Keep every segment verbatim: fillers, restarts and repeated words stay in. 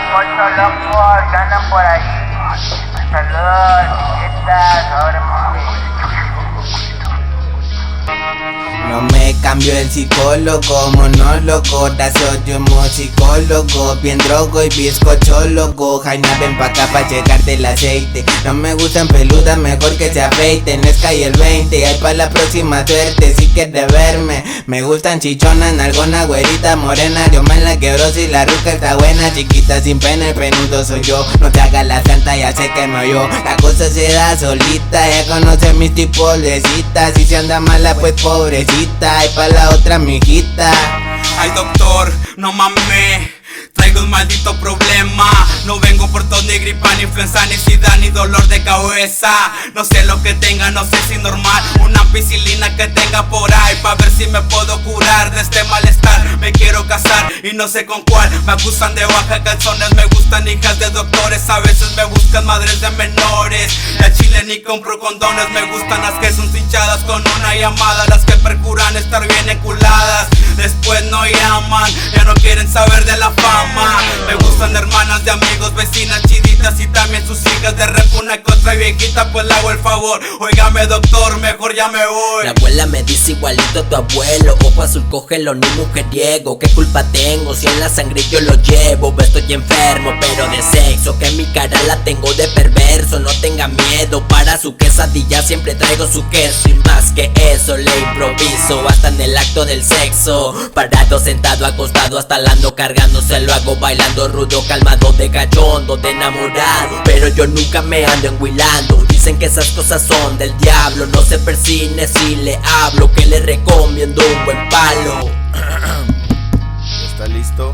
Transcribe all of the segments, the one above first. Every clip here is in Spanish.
Ocho locos que andan por ahí. Saludos, chiquitas, ahora No me cambio el psicólogo, monólogo, ahora soy un musicólogo, bien drogo y bizcochólogo. Jaina, ven pa' acá pa' checarte el aceite. No me gustan peludas, mejor que se afeiten. Es calle el veinte, hay pa' la próxima suerte si quieres verme. Me gustan chichonas, nalgona, güerita, morena. Yo me la quebro si la ruca está buena. Chiquita sin pena, el penudo soy yo. No te hagas la santa, ya sé que me oyó. La cosa se da solita, ya conoce mis tipos de citas. Si se anda mala pues pobrecita, y pa' la otra mijita. Ay doctor, no mames, traigo un maldito problema. No vengo por tos, ni gripa, ni influenza, ni sida, ni dolor de cabeza. No sé lo que tenga, no sé si normal. Una ampicilina que tenga por ahí, pa' ver si me puedo curar de este malestar. Me quiero casar y no sé con cuál. Me acusan de baja calzones, me gustan hijas de doctores. A veces me buscan madres de menores. La chile ni compro condones. Me gustan las que son hinchadas con una llamada. Las que percuran estar bien enculadas. Después no llaman, ya no quieren saber de la fama. Me gustan hermanas de amigos, vecinas chiditas y también sus hijas. De rep una contra viejita, pues le hago el favor. Óigame doctor, mejor ya me voy. La abuela me dice igualito a tu abuelo. Ojo azul, cógelo, ni mujeriego. ¿Qué culpa tengo si en la sangre yo lo llevo? Estoy enfermo, pero de sexo. Que mi cara la tengo de perverso. No tenga miedo, para su quesadilla siempre traigo su queso. Y más que eso le improviso, hasta en el acto del sexo. Parado, sentado, acostado, hasta la ando cargando. Se lo hago bailando rudo, calmado, de cachondo, de enamorado. Pero yo nunca me ando enguilando. Dicen que esas cosas son del diablo. No se persine si le hablo, que le recomiendo un buen palo. ¿Está listo?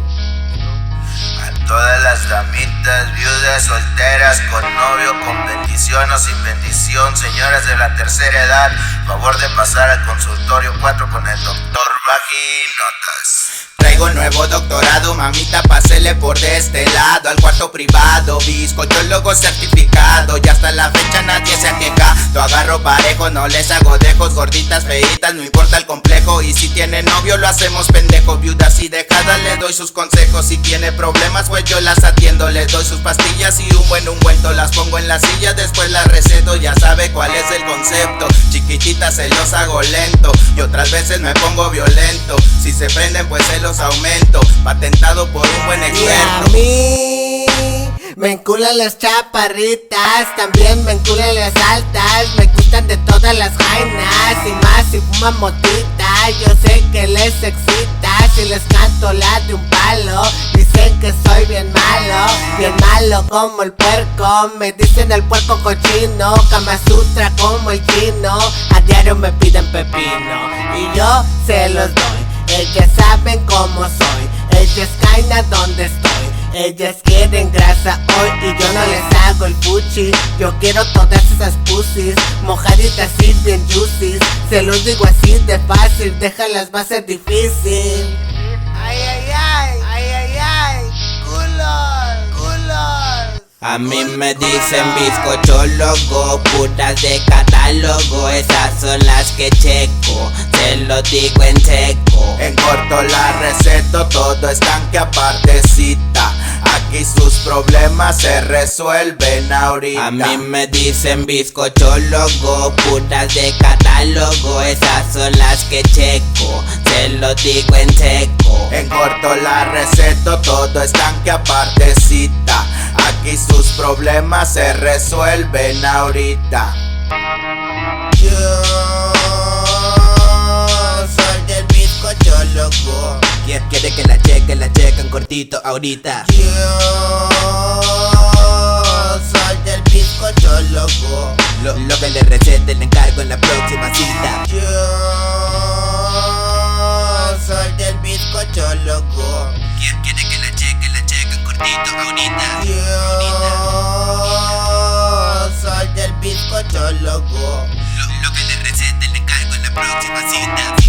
A todas las damitas, viudas, solteras, con novio, con bendición o sin bendición, señoras de la tercera edad, favor de pasar al consultorio cuatro con el doctor Vaginotas. Traigo nuevo doctorado, mamita, pásele por de este lado al cuarto privado, bizcochólogo certificado. Y hasta la fecha nadie se ha quejado. Agarro parejo, no les hago dejos. Gorditas, feitas, no importa el complejo. Y si tiene novio lo hacemos pendejo. Viudas y dejadas le doy sus consejos. Si tiene problemas pues yo las atiendo. Les doy sus pastillas y un buen ungüento. Las pongo en la silla, después las receto. Ya sabe cuál es el concepto. Chiquititas se los hago lento y otras veces me pongo violento. Si se prenden pues se los aumento, patentado por un buen experto. Y a mí me enculan las chaparritas, también me enculan las altas. Me gustan de todas las jainas y más si fuman motita. Yo sé que les excita si les canto la de un palo. Dicen que soy bien malo, bien malo como el puerco. Me dicen el puerco cochino, Kama Sutra como el chino. A diario me piden pepino y yo se los doy. Ellas saben cómo soy, ellas caen a donde estoy. Ellas quieren grasa hoy y yo no les hago el fuchi. Yo quiero todas esas pussies, mojaditas y bien juicy. Se los digo así de fácil, déjalas, va a ser difícil. Ay, ay, ay, ay, ay, ay, culos, culos. A mí me dicen bizcochólogo, putas de catálogo. Esas son las que checo, se lo digo en seco. En corto la receto, todo estanque apartecita. Aquí sus problemas se resuelven ahorita. A mí me dicen bizcochólogo, putas de catálogo. Esas son las que checo, se lo digo en seco. En corto la receto, todo estanque apartecita. Aquí sus problemas se resuelven ahorita. Yo soy del bizcochólogo. ¿Quién quiere que la cheque? La chequen cortito ahorita. Yo soy del bizcochólogo. Lo, lo que le recete le encargo en la próxima cita. Yo soy del bizcochólogo. ¿Quién quiere que la cheque? La chequen cortito ahorita. Yo soy del bizcochólogo. Lo, lo que le recete le encargo en la próxima cita.